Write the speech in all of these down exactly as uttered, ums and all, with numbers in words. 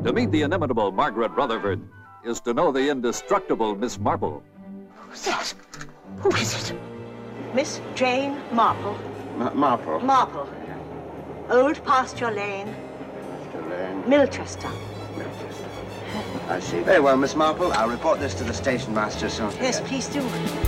To meet the inimitable Margaret Rutherford is to know the indestructible Miss Marple. Who's that? Who is it? Miss Jane Marple. Ma- Marple? Marple. Old Pasture Lane. Pasture Lane. Milchester. Milchester. I see. Very well, Miss Marple. I'll report this to the station master soon. Yes, please do.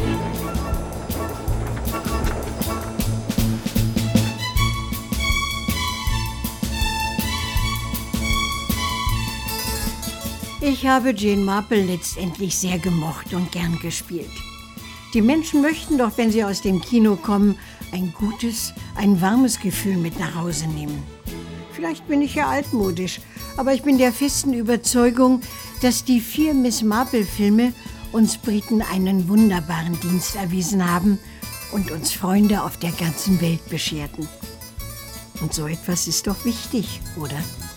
Ich habe Jane Marple letztendlich sehr gemocht und gern gespielt. Die Menschen möchten doch, wenn sie aus dem Kino kommen, ein gutes, ein warmes Gefühl mit nach Hause nehmen. Vielleicht bin ich ja altmodisch, aber ich bin der festen Überzeugung, dass die vier Miss Marple-Filme uns Briten einen wunderbaren Dienst erwiesen haben und uns Freunde auf der ganzen Welt bescherten. Und so etwas ist doch wichtig, oder?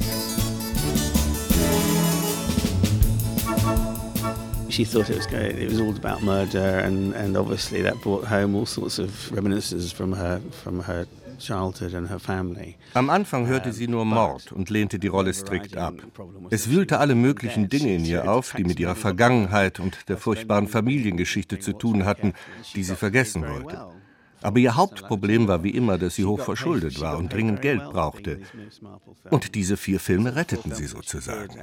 She thought it was going, it was all about murder, and, and obviously that brought home all sorts of reminiscences from her from her childhood and her family. Am Anfang hörte sie nur Mord und lehnte die Rolle strikt ab. Es wühlte alle möglichen Dinge in ihr auf, die mit ihrer Vergangenheit und der furchtbaren Familiengeschichte zu tun hatten, die sie vergessen wollte. Aber ihr Hauptproblem war wie immer, dass sie hoch verschuldet war und dringend Geld brauchte. Und diese vier Filme retteten sie sozusagen.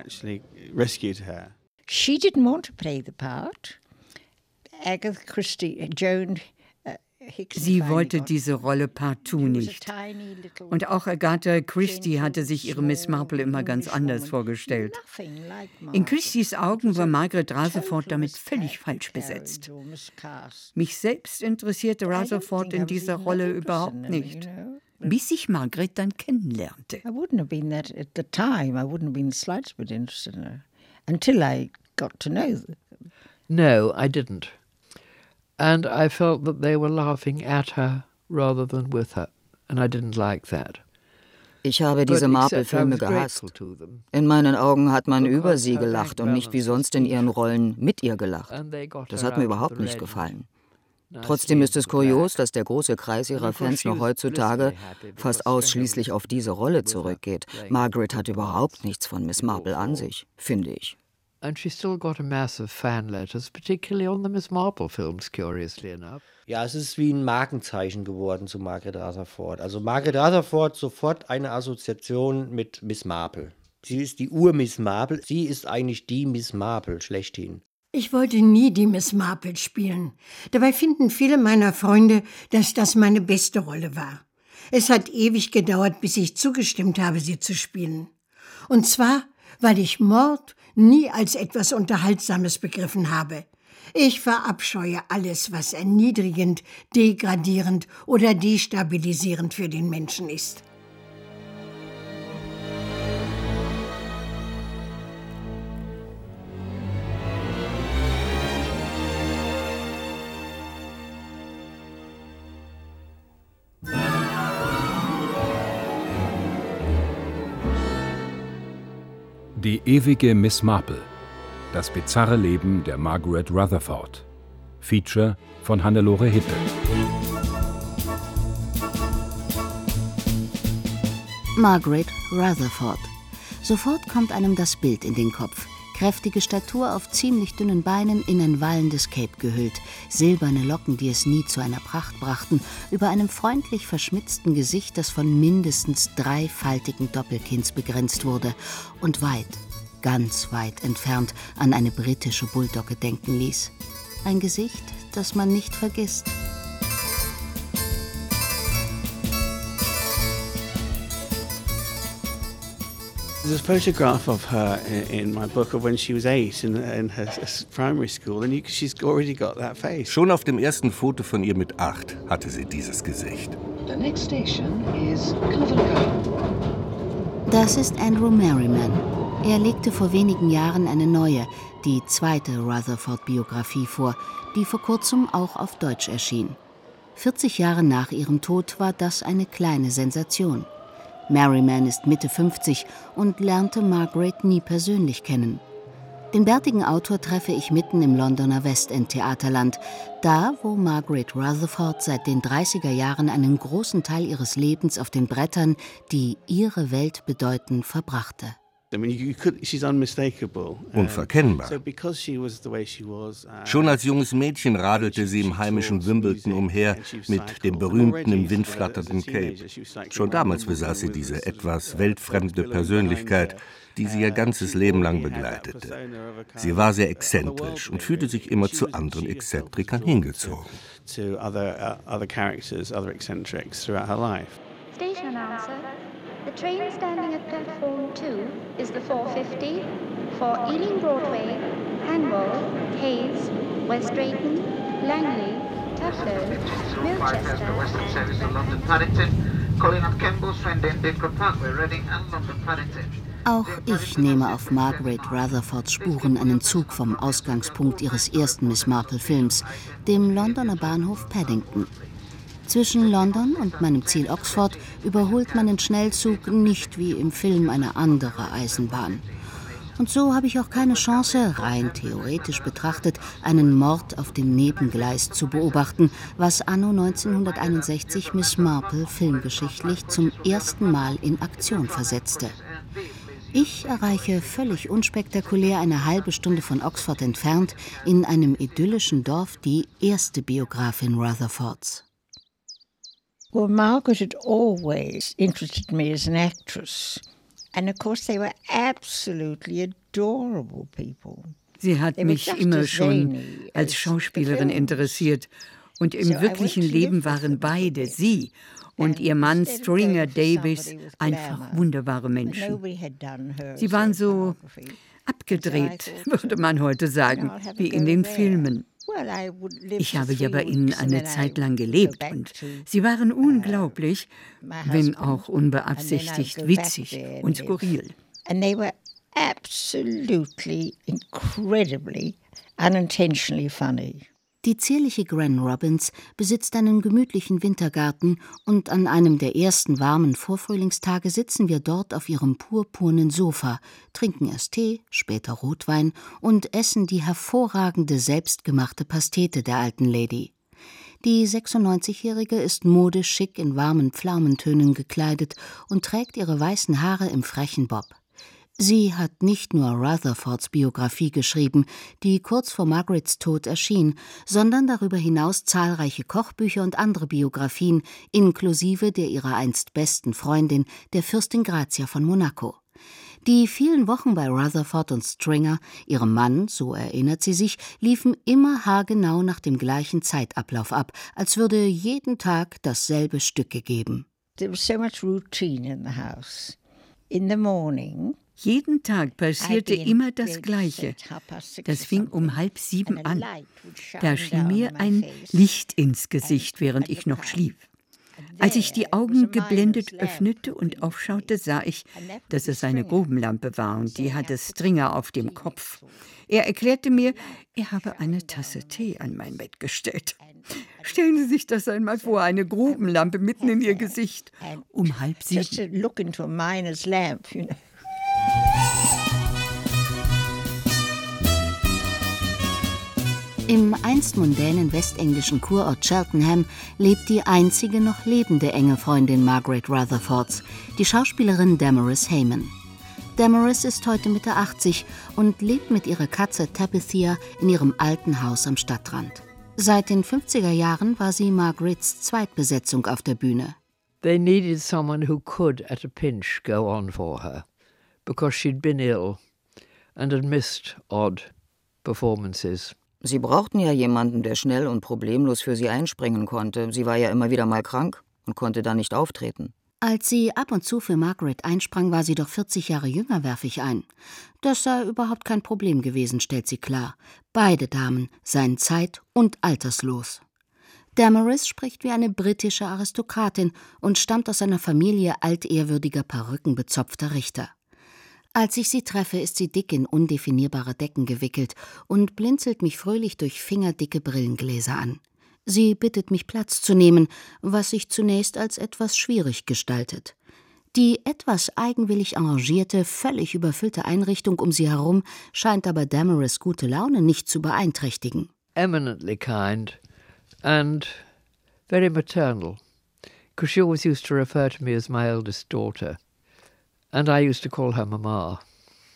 She didn't want to play the part. Agatha Christie, Joan uh, Hickson. Sie wollte diese Rolle partout nicht. Und auch Agatha Christie hatte sich ihre Miss Marple immer ganz anders vorgestellt. In Christies Augen war Margaret Rutherford damit völlig falsch besetzt. Mich selbst interessierte Rutherford in dieser Rolle überhaupt nicht, bis ich Margaret dann kennenlernte. I wouldn't have been that at the time. I wouldn't have been the slightest bit interested in her. Until I got to know them. No, I didn't. And I felt that they were laughing at her rather than with her. And I didn't like that. Ich habe diese Marple-Filme gehasst. In meinen Augen hat man über sie gelacht und nicht wie sonst in ihren Rollen mit ihr gelacht. Das hat mir überhaupt nicht gefallen. Trotzdem ist es kurios, dass der große Kreis ihrer Fans noch heutzutage fast ausschließlich auf diese Rolle zurückgeht. Margaret hat überhaupt nichts von Miss Marple an sich, finde ich. And she still got a mass of fan letters, particularly on the Miss Marple films, curiously enough. Ja, es ist wie ein Markenzeichen geworden zu Margaret Rutherford. Also Margaret Rutherford sofort eine Assoziation mit Miss Marple. Sie ist die Ur-Miss Marple, sie ist eigentlich die Miss Marple schlechthin. Ich wollte nie die Miss Marple spielen. Dabei finden viele meiner Freunde, dass das meine beste Rolle war. Es hat ewig gedauert, bis ich zugestimmt habe, sie zu spielen. Und zwar, weil ich Mord nie als etwas Unterhaltsames begriffen habe. Ich verabscheue alles, was erniedrigend, degradierend oder destabilisierend für den Menschen ist. Die ewige Miss Marple. Das bizarre Leben der Margaret Rutherford. Feature von Hannelore Hippe. Margaret Rutherford. Sofort kommt einem das Bild in den Kopf. Kräftige Statur auf ziemlich dünnen Beinen, in ein wallendes Cape gehüllt, silberne Locken, die es nie zu einer Pracht brachten, über einem freundlich verschmitzten Gesicht, das von mindestens drei faltigen Doppelkinns begrenzt wurde und weit, ganz weit entfernt an eine britische Bulldogge denken ließ. Ein Gesicht, das man nicht vergisst. There's a photograph of her in my book of when she was eight in, in her primary school, and you, she's already got that face. Schon auf dem ersten Foto von ihr mit acht hatte sie dieses Gesicht. The next station is Covent Garden. Das ist Andrew Merriman. Er legte vor wenigen Jahren eine neue, die zweite Rutherford-Biografie vor, die vor kurzem auch auf Deutsch erschien. vierzig Jahre nach ihrem Tod war das eine kleine Sensation. Merriman ist Mitte fünfzig und lernte Margaret nie persönlich kennen. Den bärtigen Autor treffe ich mitten im Londoner Westend-Theaterland, da, wo Margaret Rutherford seit den dreißiger Jahren einen großen Teil ihres Lebens auf den Brettern, die ihre Welt bedeuten, verbrachte. Unverkennbar. Schon als junges Mädchen radelte sie im heimischen Wimbledon umher mit dem berühmten im Wind flatternden Cape. Schon damals besaß sie diese etwas weltfremde Persönlichkeit, die sie ihr ganzes Leben lang begleitete. Sie war sehr exzentrisch und fühlte sich immer zu anderen Exzentrikern hingezogen. To other uh, other characters, other eccentrics throughout her life. Station announcer. The train standing at platform two is the four fifty for Ealing Broadway, Hanwell, Hayes, West Drayton, Langley, Tuflow, Milchester. The Western service to London Paddington, calling on Kemble, Swindon, Didcot Parkway, Reading and London Paddington. Auch ich nehme auf Margaret Rutherfords Spuren einen Zug vom Ausgangspunkt ihres ersten Miss Marple-Films, dem Londoner Bahnhof Paddington. Zwischen London und meinem Ziel Oxford überholt man den Schnellzug nicht wie im Film eine andere Eisenbahn. Und so habe ich auch keine Chance, rein theoretisch betrachtet, einen Mord auf dem Nebengleis zu beobachten, was anno neunzehnhunderteinundsechzig Miss Marple filmgeschichtlich zum ersten Mal in Aktion versetzte. Ich erreiche völlig unspektakulär eine halbe Stunde von Oxford entfernt in einem idyllischen Dorf die erste Biografin Rutherfords. Well, Margaret had always interested me as an actress. And of course they were absolutely adorable people. Sie hat mich immer schon als Schauspielerin interessiert. Und im wirklichen Leben waren beide, sie und ihr Mann Stringer Davis, einfach wunderbare Menschen. Sie waren so abgedreht, würde man heute sagen, wie in den Filmen. Ich habe ja bei ihnen eine Zeit lang gelebt und sie waren unglaublich, wenn auch unbeabsichtigt witzig und skurril. And they were absolutely, incredibly, unintentionally funny. Die zierliche Gran Robbins besitzt einen gemütlichen Wintergarten und an einem der ersten warmen Vorfrühlingstage sitzen wir dort auf ihrem purpurnen Sofa, trinken erst Tee, später Rotwein und essen die hervorragende selbstgemachte Pastete der alten Lady. Die sechsundneunzigjährige ist modisch schick in warmen Pflaumentönen gekleidet und trägt ihre weißen Haare im frechen Bob. Sie hat nicht nur Rutherfords Biografie geschrieben, die kurz vor Margarets Tod erschien, sondern darüber hinaus zahlreiche Kochbücher und andere Biografien, inklusive der ihrer einst besten Freundin, der Fürstin Grazia von Monaco. Die vielen Wochen bei Rutherford und Stringer, ihrem Mann, so erinnert sie sich, liefen immer haargenau nach dem gleichen Zeitablauf ab, als würde jeden Tag dasselbe Stück gegeben. There was so much routine in the house. In the morning. Jeden Tag passierte immer das Gleiche. Das fing um halb sieben an. Da schien mir ein Licht ins Gesicht, während ich noch schlief. Als ich die Augen geblendet öffnete und aufschaute, sah ich, dass es eine Grubenlampe war und die hatte Stringer auf dem Kopf. Er erklärte mir, er habe eine Tasse Tee an mein Bett gestellt. Stellen Sie sich das einmal vor, eine Grubenlampe mitten in Ihr Gesicht. Um halb sieben. Just to look into a miner's lamp, you know. Im einst mondänen westenglischen Kurort Cheltenham lebt die einzige noch lebende enge Freundin Margaret Rutherfords, die Schauspielerin Damaris Hayman. Damaris ist heute Mitte achtzig und lebt mit ihrer Katze Tabitha in ihrem alten Haus am Stadtrand. Seit den fünfziger Jahren war sie Margarets Zweitbesetzung auf der Bühne. They needed someone who could, at a pinch, go on for her, because she'd been ill and had missed odd performances. Sie brauchten ja jemanden, der schnell und problemlos für sie einspringen konnte. Sie war ja immer wieder mal krank und konnte dann nicht auftreten. Als sie ab und zu für Margaret einsprang, war sie doch vierzig Jahre jünger, werfe ich ein. Das sei überhaupt kein Problem gewesen, stellt sie klar. Beide Damen seien zeit- und alterslos. Damaris spricht wie eine britische Aristokratin und stammt aus einer Familie altehrwürdiger perückenbezopfter Richter. Als ich sie treffe, ist sie dick in undefinierbare Decken gewickelt und blinzelt mich fröhlich durch fingerdicke Brillengläser an. Sie bittet mich, Platz zu nehmen, was sich zunächst als etwas schwierig gestaltet. Die etwas eigenwillig arrangierte, völlig überfüllte Einrichtung um sie herum scheint aber Damaris' gute Laune nicht zu beeinträchtigen. Eminently kind and very maternal, because she always used to refer to me as my eldest daughter. And I used to call her Mama.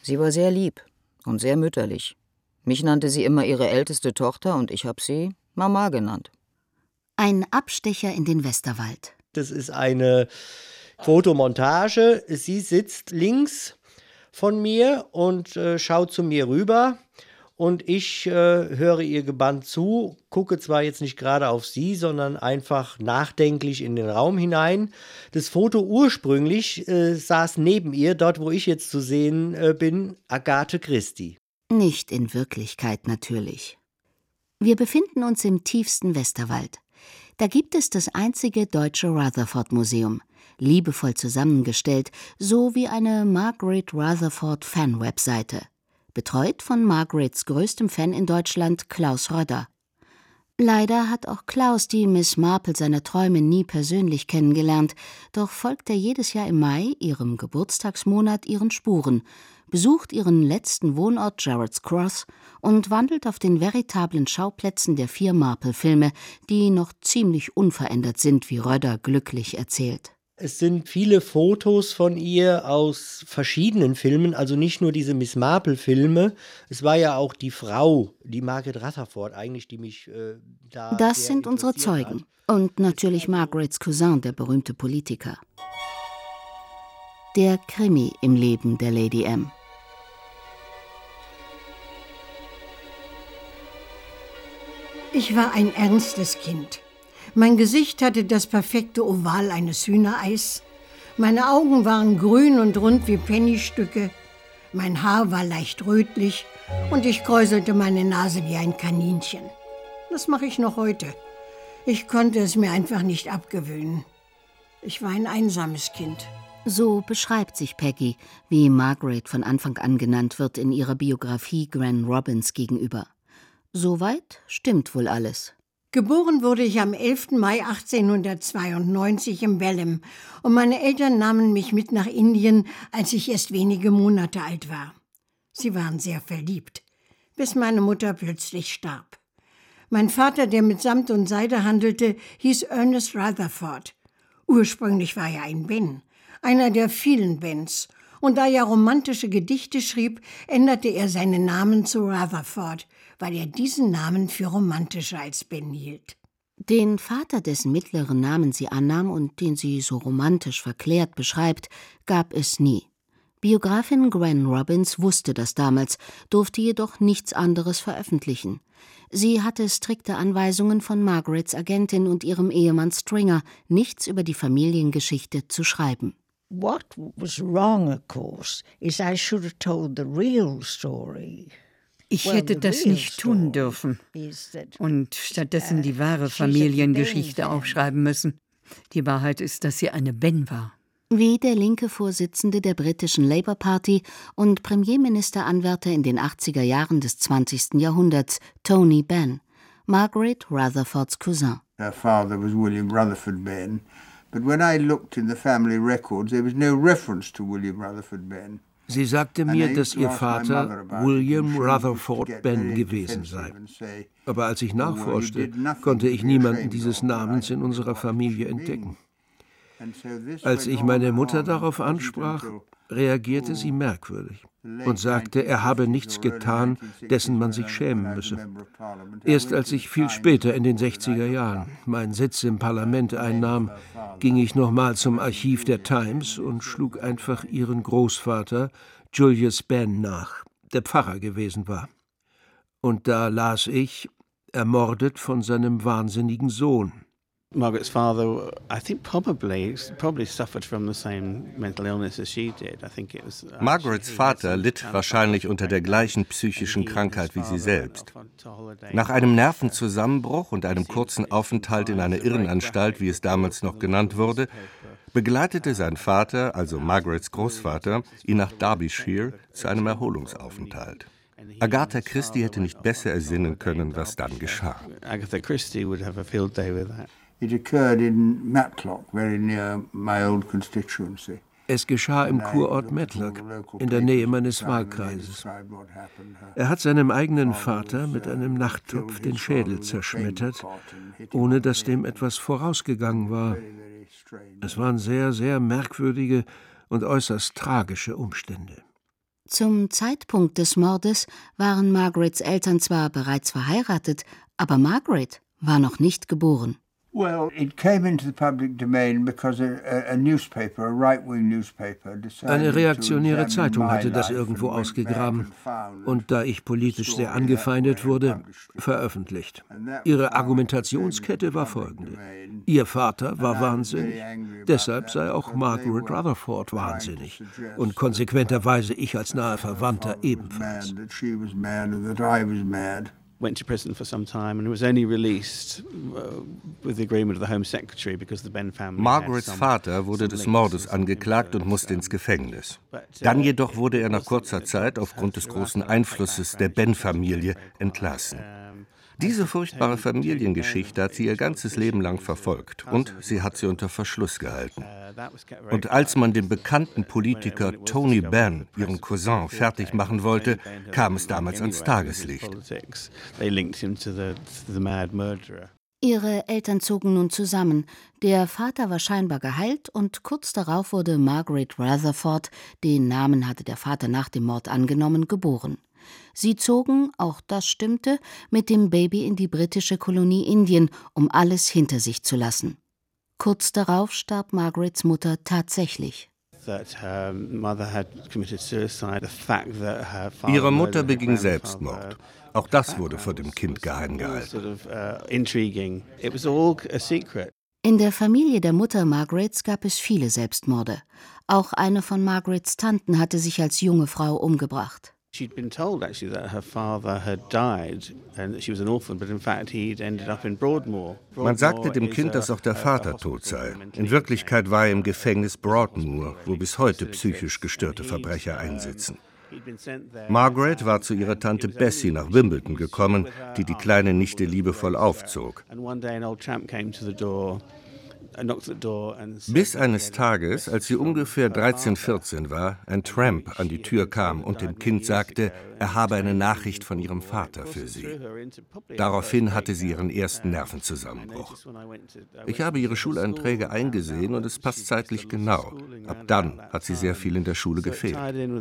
Sie war sehr lieb und sehr mütterlich. Mich nannte sie immer ihre älteste Tochter und ich habe sie Mama genannt. Ein Abstecher in den Westerwald. Das ist eine Fotomontage. Sie sitzt links von mir und äh, schaut zu mir rüber. Und ich äh, höre ihr gebannt zu, gucke zwar jetzt nicht gerade auf sie, sondern einfach nachdenklich in den Raum hinein. Das Foto ursprünglich äh, saß neben ihr, dort wo ich jetzt zu sehen äh, bin, Agathe Christie. Nicht in Wirklichkeit natürlich. Wir befinden uns im tiefsten Westerwald. Da gibt es das einzige deutsche Rutherford-Museum, liebevoll zusammengestellt, so wie eine Margaret Rutherford-Fan-Webseite. Betreut von Margarets größtem Fan in Deutschland, Klaus Rödder. Leider hat auch Klaus die Miss Marple seiner Träume nie persönlich kennengelernt, doch folgt er jedes Jahr im Mai, ihrem Geburtstagsmonat, ihren Spuren, besucht ihren letzten Wohnort Gerrards Cross und wandelt auf den veritablen Schauplätzen der vier Marple-Filme, die noch ziemlich unverändert sind, wie Rödder glücklich erzählt. Es sind viele Fotos von ihr aus verschiedenen Filmen, also nicht nur diese Miss Marple-Filme. Es war ja auch die Frau, die Margaret Rutherford eigentlich, die mich äh, da Das sind unsere Zeugen. Hat. Und natürlich Margarets Cousin, der berühmte Politiker. Der Krimi im Leben der Lady M. Ich war ein ernstes Kind. Mein Gesicht hatte das perfekte Oval eines Hühnereis. Meine Augen waren grün und rund wie Pennystücke. Mein Haar war leicht rötlich und ich kräuselte meine Nase wie ein Kaninchen. Das mache ich noch heute. Ich konnte es mir einfach nicht abgewöhnen. Ich war ein einsames Kind. So beschreibt sich Peggy, wie Margaret von Anfang an genannt wird in ihrer Biografie Gran Robbins gegenüber. Soweit stimmt wohl alles. Geboren wurde ich am elften Mai achtzehnhundertzweiundneunzig in Belem und meine Eltern nahmen mich mit nach Indien, als ich erst wenige Monate alt war. Sie waren sehr verliebt, bis meine Mutter plötzlich starb. Mein Vater, der mit Samt und Seide handelte, hieß Ernest Rutherford. Ursprünglich war er ein Ben, einer der vielen Bens. Und da er romantische Gedichte schrieb, änderte er seinen Namen zu Rutherford, weil er diesen Namen für romantischer als Ben hielt. Den Vater, dessen mittleren Namen sie annahm und den sie so romantisch verklärt beschreibt, gab es nie. Biografin Gran Robbins wusste das damals, durfte jedoch nichts anderes veröffentlichen. Sie hatte strikte Anweisungen von Margarets Agentin und ihrem Ehemann Stringer, nichts über die Familiengeschichte zu schreiben. What was wrong, of course, is I should have told the real story. Ich hätte das nicht tun dürfen und stattdessen die wahre Familiengeschichte aufschreiben müssen. Die Wahrheit ist, dass sie eine Ben war. Wie der linke Vorsitzende der britischen Labour Party und Premierministeranwärter in den achtziger Jahren des zwanzigsten Jahrhunderts, Tony Benn, Margaret Rutherfords Cousin. Her father was William Rutherford Benn, but when I looked in the family records, there was no reference to William Rutherford Benn. Sie sagte mir, dass ihr Vater William Rutherford Benn gewesen sei. Aber als ich nachforschte, konnte ich niemanden dieses Namens in unserer Familie entdecken. Als ich meine Mutter darauf ansprach, reagierte sie merkwürdig und sagte, er habe nichts getan, dessen man sich schämen müsse. Erst als ich viel später in den sechziger Jahren meinen Sitz im Parlament einnahm, ging ich nochmal zum Archiv der Times und schlug einfach ihren Großvater Julius Benn nach, der Pfarrer gewesen war. Und da las ich, ermordet von seinem wahnsinnigen Sohn. Margaret's father, I think probably probably suffered from the same mental illness as she did. I think it was. Margarets Vater litt wahrscheinlich unter der gleichen psychischen Krankheit wie sie selbst. Nach einem Nervenzusammenbruch und einem kurzen Aufenthalt in einer Irrenanstalt, wie es damals noch genannt wurde, begleitete sein Vater, also Margarets Großvater, ihn nach Derbyshire zu einem Erholungsaufenthalt. Agatha Christie hätte nicht besser ersinnen können, was dann geschah. Agatha Christie would have a field day with that. It occurred in Matlock, very near my old constituency. Es geschah im Kurort Matlock, in der Nähe meines Wahlkreises. Er hat seinem eigenen Vater mit einem Nachttopf den Schädel zerschmettert, ohne dass dem etwas vorausgegangen war. Es waren sehr, sehr merkwürdige und äußerst tragische Umstände. Zum Zeitpunkt des Mordes waren Margarets Eltern zwar bereits verheiratet, aber Margaret war noch nicht geboren. Well, it came into the public domain because a, a newspaper, a right-wing newspaper, decided Eine reaktionäre Zeitung hatte das irgendwo ausgegraben und da ich politisch sehr angefeindet wurde, veröffentlicht. Ihre Argumentationskette war folgende. Ihr Vater war wahnsinnig, deshalb sei auch Margaret Rutherford wahnsinnig und konsequenterweise ich als naher Verwandter ebenfalls. Went to prison for some time and was only released uh, with the agreement of the Home Secretary because the Benn family. Margarets Vater wurde des Mordes angeklagt und musste ins Gefängnis. Dann jedoch wurde er nach kurzer Zeit aufgrund des großen Einflusses der Benn-Familie entlassen. Diese furchtbare Familiengeschichte hat sie ihr ganzes Leben lang verfolgt und sie hat sie unter Verschluss gehalten. Und als man den bekannten Politiker Tony Benn, ihren Cousin, fertig machen wollte, kam es damals ans Tageslicht. Ihre Eltern zogen nun zusammen. Der Vater war scheinbar geheilt und kurz darauf wurde Margaret Rutherford, den Namen hatte der Vater nach dem Mord angenommen, geboren. Sie zogen, auch das stimmte, mit dem Baby in die britische Kolonie Indien, um alles hinter sich zu lassen. Kurz darauf starb Margarets Mutter tatsächlich. Ihre Mutter beging Selbstmord. Auch das wurde vor dem Kind geheim gehalten. In der Familie der Mutter Margarets gab es viele Selbstmorde. Auch eine von Margarets Tanten hatte sich als junge Frau umgebracht. She'd been told actually that her father had died and that she was an orphan, but in fact he'd ended up in Broadmoor. Man sagte dem Kind, dass auch der Vater tot sei. In Wirklichkeit war er im Gefängnis Broadmoor, wo bis heute psychisch gestörte Verbrecher einsitzen. Margaret war zu ihrer Tante Bessie nach Wimbledon gekommen, die die kleine Nichte liebevoll aufzog. Bis eines Tages, als sie ungefähr dreizehn, vierzehn war, ein Tramp an die Tür kam und dem Kind sagte, er habe eine Nachricht von ihrem Vater für sie. Daraufhin hatte sie ihren ersten Nervenzusammenbruch. Ich habe ihre Schuleinträge eingesehen und es passt zeitlich genau. Ab dann hat sie sehr viel in der Schule gefehlt.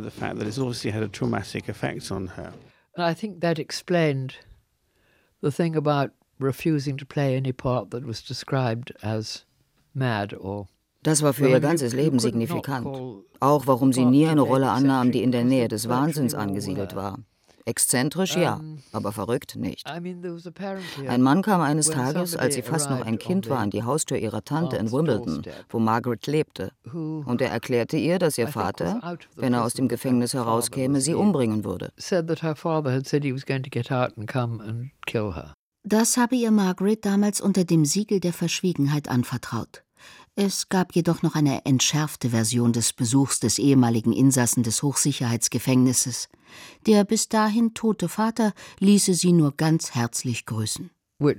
I think that explained the thing about refusing to play any part that was described as Das war für ihr ganzes Leben signifikant. Auch warum sie nie eine Rolle annahm, die in der Nähe des Wahnsinns angesiedelt war. Exzentrisch, ja, aber verrückt nicht. Ein Mann kam eines Tages, als sie fast noch ein Kind war, an die Haustür ihrer Tante in Wimbledon, wo Margaret lebte. Und er erklärte ihr, dass ihr Vater, wenn er aus dem Gefängnis herauskäme, sie umbringen würde. Das habe ihr Margaret damals unter dem Siegel der Verschwiegenheit anvertraut. Es gab jedoch noch eine entschärfte Version des Besuchs des ehemaligen Insassen des Hochsicherheitsgefängnisses. Der bis dahin tote Vater ließe sie nur ganz herzlich grüßen.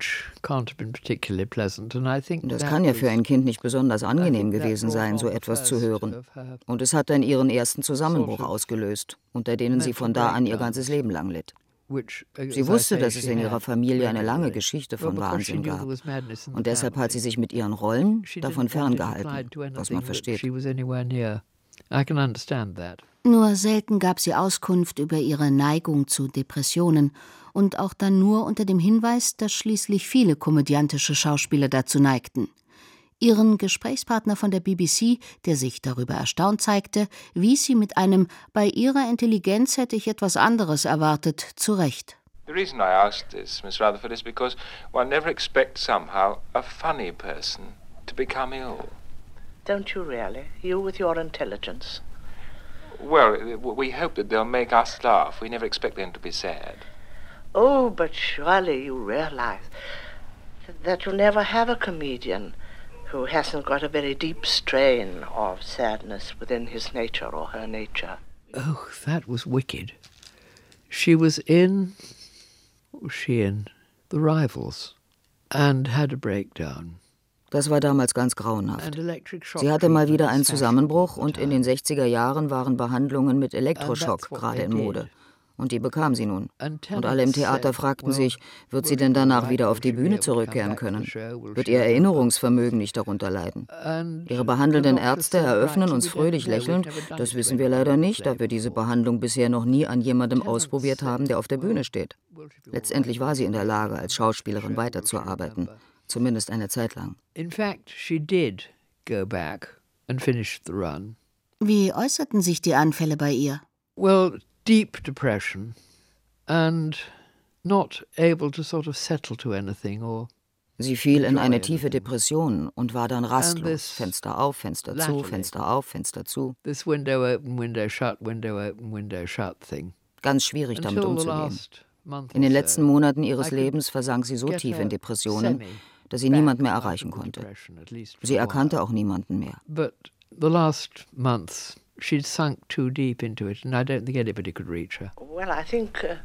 Das kann ja für ein Kind nicht besonders angenehm gewesen sein, so etwas zu hören. Und es hat dann ihren ersten Zusammenbruch ausgelöst, unter denen sie von da an ihr ganzes Leben lang litt. Sie wusste, dass es in ihrer Familie eine lange Geschichte von Wahnsinn gab. Und deshalb hat sie sich mit ihren Rollen davon ferngehalten, was man versteht. Nur selten gab sie Auskunft über ihre Neigung zu Depressionen und auch dann nur unter dem Hinweis, dass schließlich viele komödiantische Schauspieler dazu neigten. Ihren Gesprächspartner von der B B C, der sich darüber erstaunt zeigte, wies sie mit einem „Bei ihrer Intelligenz hätte ich etwas anderes erwartet" zurecht. The reason I asked this, Miss Rutherford, is because one never expects somehow a funny person to become ill. Don't you really? You with your intelligence. Well, we hope that they'll make us laugh. We never expect them to be sad. Oh, but surely you realize that you'll never have a comedian who hasn't got a very deep strain of sadness within his nature or her nature. Oh, that was wicked. She was in, what was she in? The Rivals, and had a breakdown. Das war damals ganz grauenhaft. Sie hatte mal wieder einen Zusammenbruch und in den sechziger Jahren waren Behandlungen mit Elektroschock gerade in Mode. Und die bekam sie nun. Und alle im Theater fragten sich, wird sie denn danach wieder auf die Bühne zurückkehren können? Wird ihr Erinnerungsvermögen nicht darunter leiden? Ihre behandelnden Ärzte eröffnen uns fröhlich lächelnd, das wissen wir leider nicht, da wir diese Behandlung bisher noch nie an jemandem ausprobiert haben, der auf der Bühne steht. Letztendlich war sie in der Lage, als Schauspielerin weiterzuarbeiten, zumindest eine Zeit lang. In fact, she did go back and finish the run. Wie äußerten sich die Anfälle bei ihr? Well, deep depression and not able to sort of settle to anything or. Sie fiel in eine tiefe Depression und war dann rastlos. Fenster auf, Fenster zu, Fenster auf, Fenster zu. This window open, window shut, window open, window shut thing. Ganz schwierig damit umzugehen. In den letzten Monaten ihres Lebens versank sie so tief in Depressionen, dass sie niemand mehr erreichen konnte. Sie erkannte auch niemanden mehr. But the last months she'd sunk too deep into it, and I don't think anybody could reach her. Well, I think uh,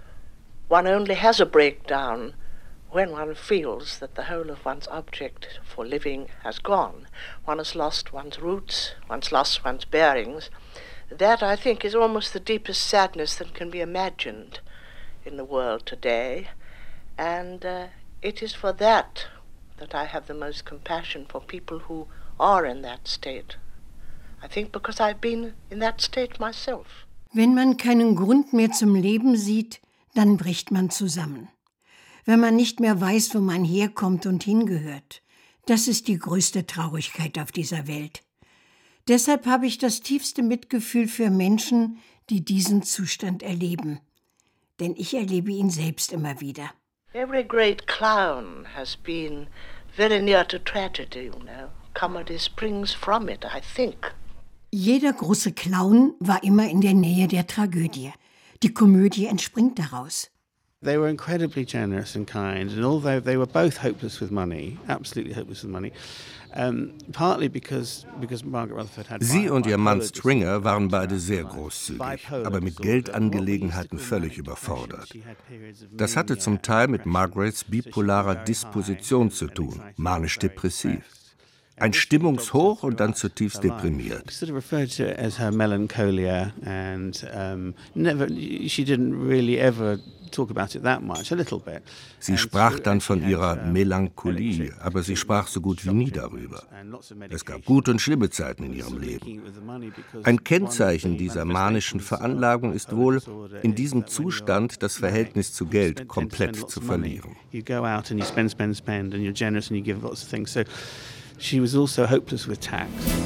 one only has a breakdown when one feels that the whole of one's object for living has gone. One has lost one's roots, one's lost one's bearings. That, I think, is almost the deepest sadness that can be imagined in the world today. And uh, it is for that that I have the most compassion for people who are in that state. I think because I've been in that state myself. Wenn man keinen Grund mehr zum Leben sieht, dann bricht man zusammen. Wenn man nicht mehr weiß, wo man herkommt und hingehört. Das ist die größte Traurigkeit auf dieser Welt. Deshalb habe ich das tiefste Mitgefühl für Menschen, die diesen Zustand erleben. Denn ich erlebe ihn selbst immer wieder. Every great clown has been very near to tragedy, you know. Comedy springs from it, I think. Jeder große Clown war immer in der Nähe der Tragödie. Die Komödie entspringt daraus. They were incredibly generous and kind, and although they were both hopeless with money, absolutely hopeless with money, um, partly because because Margaret Rutherford had. Sie und ihr Mann Stringer waren beide sehr großzügig, aber mit Geldangelegenheiten völlig überfordert. Das hatte zum Teil mit Margarets bipolarer Disposition zu tun, manisch-depressiv. Ein Stimmungshoch und dann zutiefst deprimiert. Sort of referred to it as her melancholia, and um, never, she didn't really ever talk about it that much, a little bit. Sie sprach dann von ihrer Melancholie, aber sie sprach so gut wie nie darüber. Es gab gute und schlimme Zeiten in ihrem Leben. Ein Kennzeichen dieser manischen Veranlagung ist wohl, in diesem Zustand das Verhältnis zu Geld komplett zu verlieren. You go out and you spend, spend, spend, and you're generous and you give lots of things. So she was also hopeless with tax.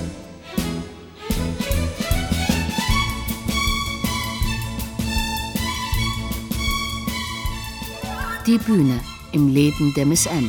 Die Bühne im Leben der Miss M.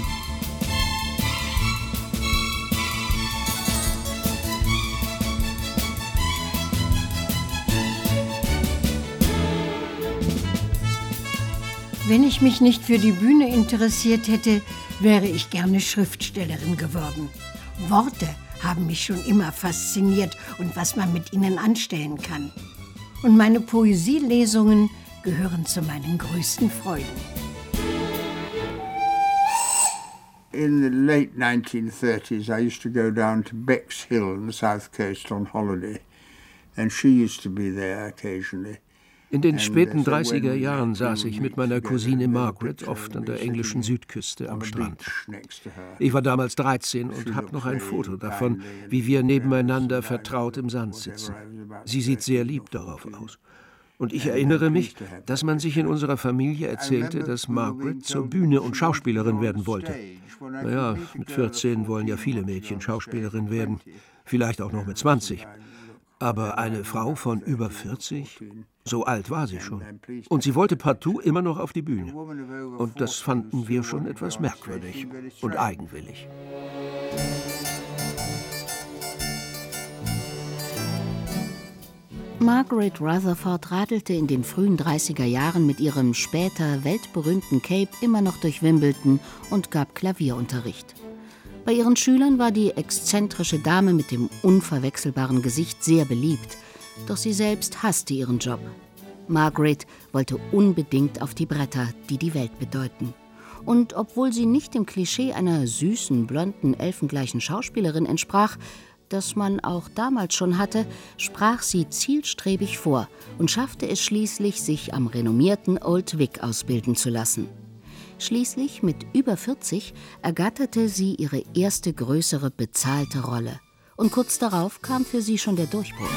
Wenn ich mich nicht für die Bühne interessiert hätte, wäre ich gerne Schriftstellerin geworden. Worte haben mich schon immer fasziniert und was man mit ihnen anstellen kann. Und meine Poesielesungen gehören zu meinen größten Freuden. In the late nineteen thirties, I used to go down to Bexhill on the south coast on holiday, and she used to be there occasionally. In den späten dreißiger Jahren saß ich mit meiner Cousine Margaret oft an der englischen Südküste am Strand. Ich war damals dreizehn und habe noch ein Foto davon, wie wir nebeneinander vertraut im Sand sitzen. Sie sieht sehr lieb darauf aus. Und ich erinnere mich, dass man sich in unserer Familie erzählte, dass Margaret zur Bühne und Schauspielerin werden wollte. Naja, mit vierzehn wollen ja viele Mädchen Schauspielerin werden, vielleicht auch noch mit zwanzig. Aber eine Frau von über vierzig, so alt war sie schon. Und sie wollte partout immer noch auf die Bühne. Und das fanden wir schon etwas merkwürdig und eigenwillig. Margaret Rutherford radelte in den frühen dreißiger Jahren mit ihrem später weltberühmten Cape immer noch durch Wimbledon und gab Klavierunterricht. Bei ihren Schülern war die exzentrische Dame mit dem unverwechselbaren Gesicht sehr beliebt, doch sie selbst hasste ihren Job. Margaret wollte unbedingt auf die Bretter, die die Welt bedeuten. Und obwohl sie nicht dem Klischee einer süßen, blonden, elfengleichen Schauspielerin entsprach, das man auch damals schon hatte, sprach sie zielstrebig vor und schaffte es schließlich, sich am renommierten Old Vic ausbilden zu lassen. Schließlich, mit über vierzig, ergatterte sie ihre erste größere bezahlte Rolle. Und kurz darauf kam für sie schon der Durchbruch.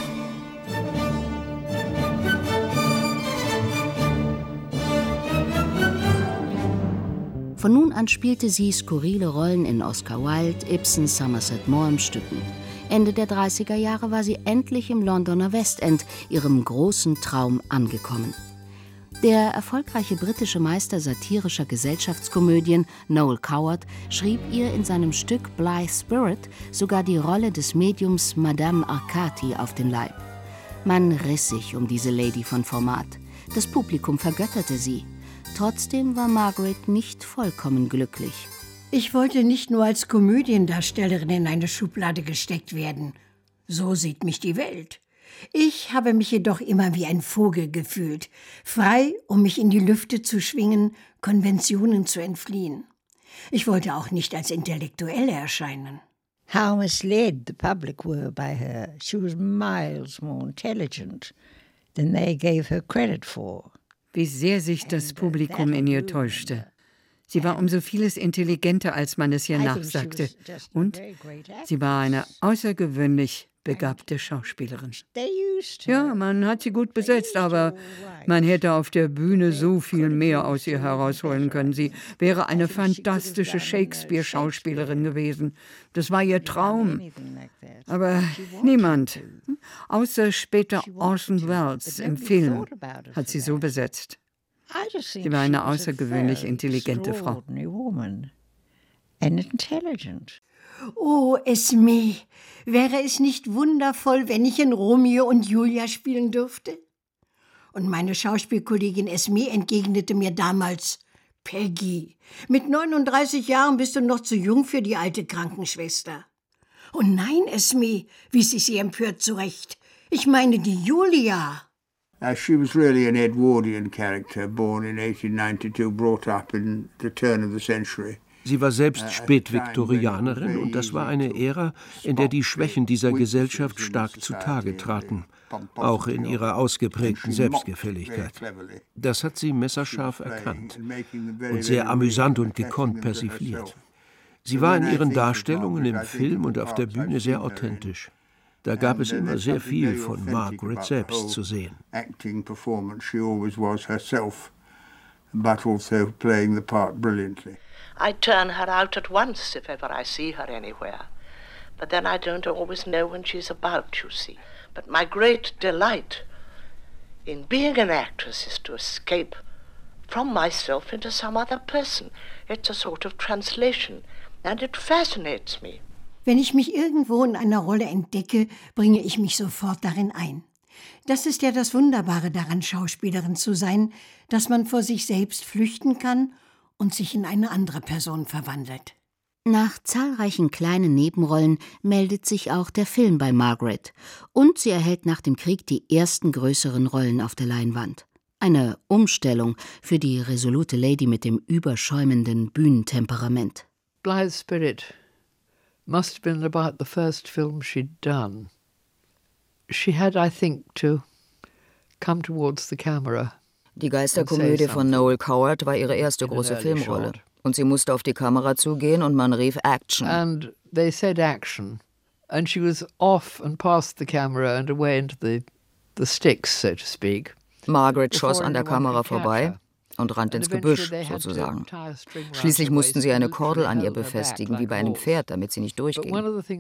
Von nun an spielte sie skurrile Rollen in Oscar Wilde, Ibsen, Somerset Maugham Stücken. Ende der dreißiger Jahre war sie endlich im Londoner West End, ihrem großen Traum, angekommen. Der erfolgreiche britische Meister satirischer Gesellschaftskomödien Noel Coward schrieb ihr in seinem Stück Blithe Spirit sogar die Rolle des Mediums Madame Arcati auf den Leib. Man riss sich um diese Lady von Format. Das Publikum vergötterte sie. Trotzdem war Margaret nicht vollkommen glücklich. Ich wollte nicht nur als Komödiendarstellerin in eine Schublade gesteckt werden. So sieht mich die Welt. Ich habe mich jedoch immer wie ein Vogel gefühlt, frei, um mich in die Lüfte zu schwingen, Konventionen zu entfliehen. Ich wollte auch nicht als Intellektuelle erscheinen. How misled the public were by her. She was miles more intelligent than they gave her credit for. Wie sehr sich das Publikum in ihr täuschte. Sie war um so vieles intelligenter, als man es ihr nachsagte. Und sie war eine außergewöhnlich begabte Schauspielerin. Ja, man hat sie gut besetzt, aber man hätte auf der Bühne so viel mehr aus ihr herausholen können. Sie wäre eine fantastische Shakespeare-Schauspielerin gewesen. Das war ihr Traum. Aber niemand, außer später Orson Welles im Film, hat sie so besetzt. Sie war eine außergewöhnlich intelligente Frau. Oh, Esme, wäre es nicht wundervoll, wenn ich in Romeo und Julia spielen dürfte? Und meine Schauspielkollegin Esme entgegnete mir damals: Peggy, mit neununddreißig Jahren bist du noch zu jung für die alte Krankenschwester. Oh nein, Esme, wies ich sie empört zurecht. Ich meine die Julia. Uh, she was really an Edwardian character, born in eighteen ninety-two, brought up in the turn of the century. Sie war selbst Spätviktorianerin und das war eine Ära, in der die Schwächen dieser Gesellschaft stark zutage traten, auch in ihrer ausgeprägten Selbstgefälligkeit. Das hat sie messerscharf erkannt und sehr amüsant und gekonnt persifliert. Sie war in ihren Darstellungen im Film und auf der Bühne sehr authentisch. Da gab es immer sehr viel von Margaret selbst zu sehen. Acting performance, she always was herself, but also playing the part brilliantly. I turn her out at once if ever I see her anywhere. But then I don't always know when she's about, you see. But my great delight in being an actress is to escape from myself into some other person. It's a sort of translation, and it fascinates me. Wenn ich mich irgendwo in einer Rolle entdecke, bringe ich mich sofort darin ein. Das ist ja das Wunderbare daran, Schauspielerin zu sein, dass man vor sich selbst flüchten kann und sich in eine andere Person verwandelt. Nach zahlreichen kleinen Nebenrollen meldet sich auch der Film bei Margaret. Und sie erhält nach dem Krieg die ersten größeren Rollen auf der Leinwand. Eine Umstellung für die resolute Lady mit dem überschäumenden Bühnentemperament. Blithe Spirit must have been about the first film she'd done. She had, I think, to come towards the camera. Die Geisterkomödie von Noel Coward war ihre erste große Filmrolle. Und sie musste auf die Kamera zugehen und man rief Action. And they said action. And she was off and past the camera and away into the, the sticks, so to speak. Margaret schoss an der Kamera vorbei und rannte ins Gebüsch, sozusagen. Schließlich mussten sie eine Kordel an ihr befestigen, wie bei einem Pferd, damit sie nicht durchging.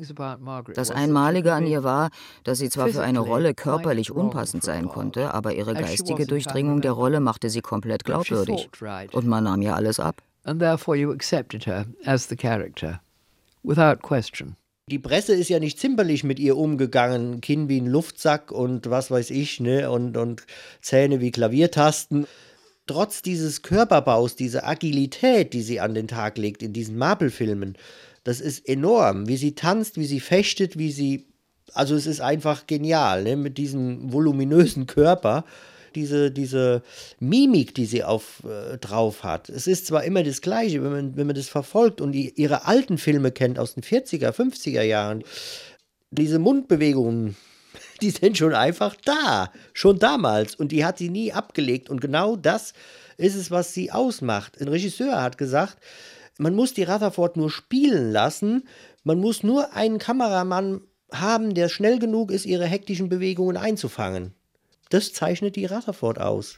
Das Einmalige an ihr war, dass sie zwar für eine Rolle körperlich unpassend sein konnte, aber ihre geistige Durchdringung der Rolle machte sie komplett glaubwürdig. Und man nahm ihr alles ab. And therefore you accepted her as the character, without question. Die Presse ist ja nicht zimperlich mit ihr umgegangen, Kinn wie ein Luftsack und was weiß ich, ne, und, und Zähne wie Klaviertasten. Trotz dieses Körperbaus, diese Agilität, die sie an den Tag legt in diesen Marple-Filmen, das ist enorm, wie sie tanzt, wie sie fechtet, wie sie, also es ist einfach genial, ne, mit diesem voluminösen Körper. Diese, diese Mimik, die sie auf, äh, drauf hat. Es ist zwar immer das Gleiche, wenn man, wenn man das verfolgt und die, ihre alten Filme kennt aus den vierziger, fünfziger Jahren. Diese Mundbewegungen, die sind schon einfach da, schon damals. Und die hat sie nie abgelegt. Und genau das ist es, was sie ausmacht. Ein Regisseur hat gesagt, man muss die Rutherford nur spielen lassen. Man muss nur einen Kameramann haben, der schnell genug ist, ihre hektischen Bewegungen einzufangen. Das zeichnet die Rutherford aus.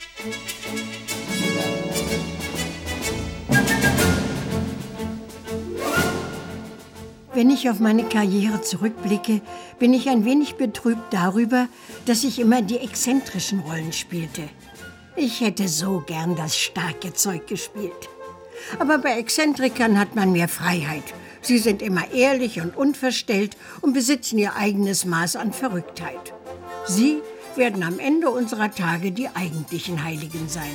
Wenn ich auf meine Karriere zurückblicke, bin ich ein wenig betrübt darüber, dass ich immer die exzentrischen Rollen spielte. Ich hätte so gern das starke Zeug gespielt. Aber bei Exzentrikern hat man mehr Freiheit. Sie sind immer ehrlich und unverstellt und besitzen ihr eigenes Maß an Verrücktheit. Sie werden am Ende unserer Tage die eigentlichen Heiligen sein.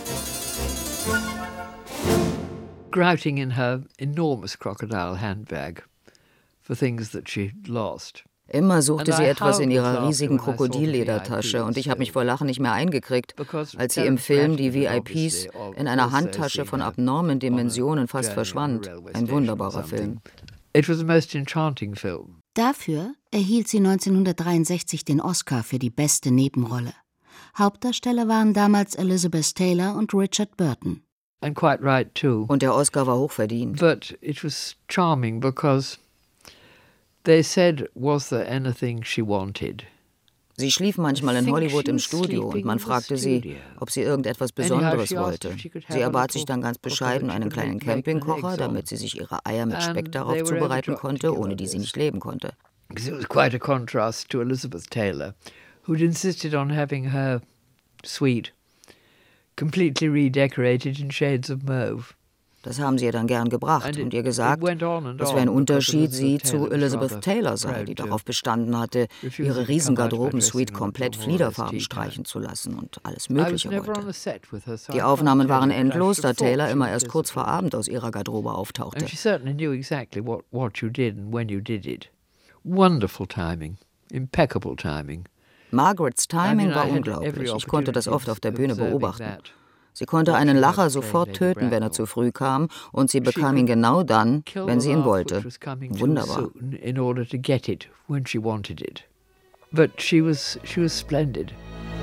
Grouting in her enormous crocodile handbag for things that she'd lost. Immer suchte sie etwas in ihrer riesigen Krokodilledertasche und ich habe mich vor Lachen nicht mehr eingekriegt, als sie im Film die V I Ps in einer Handtasche von abnormen Dimensionen fast verschwand. Ein wunderbarer Film. It was a most enchanting film. Dafür erhielt sie neunzehnhundertdreiundsechzig den Oscar für die beste Nebenrolle. Hauptdarsteller waren damals Elizabeth Taylor und Richard Burton. And quite right too. Und der Oscar war hochverdient. But it was charming because they said, was there anything she wanted? Sie schlief manchmal in Hollywood im Studio und man fragte sie, ob sie irgendetwas Besonderes wollte. Sie erbat sich dann ganz bescheiden einen kleinen Campingkocher, damit sie sich ihre Eier mit Speck darauf zubereiten konnte, ohne die sie nicht leben konnte. Because it was quite a contrast to Elizabeth Taylor, who'd insisted on having her suite completely redecorated in shades of mauve. Das haben sie ihr dann gern gebracht und ihr gesagt, dass für ein Unterschied sie zu Elizabeth Taylor sei, die darauf bestanden hatte, ihre Riesengarderobensuite komplett fliederfarben streichen zu lassen und alles Mögliche wollte. Die Aufnahmen waren endlos, da Taylor immer erst kurz vor Abend aus ihrer Garderobe auftauchte. Wonderful timing, impeccable timing. Margarets Timing war unglaublich. Ich konnte das oft auf der Bühne beobachten. Sie konnte einen Lacher sofort töten, wenn er zu früh kam, und sie bekam ihn genau dann, wenn sie ihn wollte. Wunderbar. In order to get it when she wanted it. But she was she was splendid.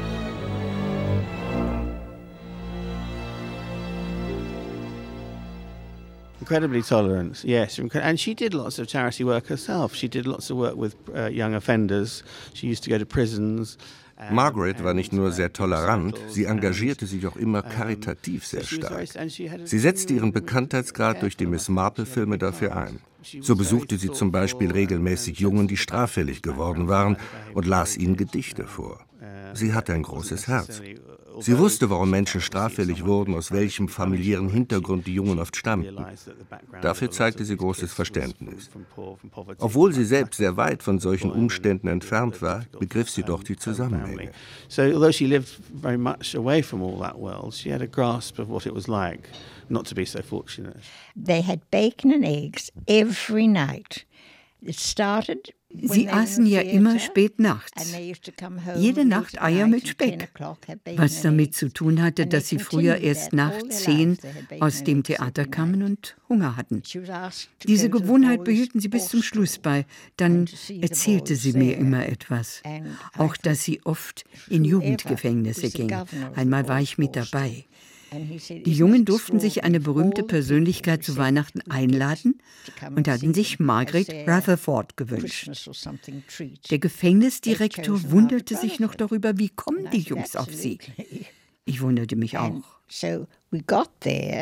Incredibly tolerant, yes. And she did lots of charity work herself. She did lots of work with uh, young offenders. She used to go to prisons. Margaret war nicht nur sehr tolerant, sie engagierte sich auch immer karitativ sehr stark. Sie setzte ihren Bekanntheitsgrad durch die Miss Marple-Filme dafür ein. So besuchte sie zum Beispiel regelmäßig Jungen, die straffällig geworden waren, und las ihnen Gedichte vor. Sie hatte ein großes Herz. Sie wusste, warum Menschen straffällig wurden, aus welchem familiären Hintergrund die Jungen oft stammten. Dafür zeigte sie großes Verständnis. Obwohl sie selbst sehr weit von solchen Umständen entfernt war, begriff sie doch die Zusammenhänge. So, although she lived very much away from all that world, she had a grasp of what it was like not to be so fortunate. They had bacon and eggs every night. It started. Sie aßen ja immer spät nachts. Jede Nacht Eier mit Speck, was damit zu tun hatte, dass sie früher erst nach zehn aus dem Theater kamen und Hunger hatten. Diese Gewohnheit behielten sie bis zum Schluss bei. Dann erzählte sie mir immer etwas. Auch, dass sie oft in Jugendgefängnisse ging. Einmal war ich mit dabei. Die Jungen durften sich eine berühmte Persönlichkeit zu Weihnachten einladen und hatten sich Margaret Rutherford gewünscht. Der Gefängnisdirektor wunderte sich noch darüber, wie kommen die Jungs auf sie. Ich wunderte mich auch. So we got there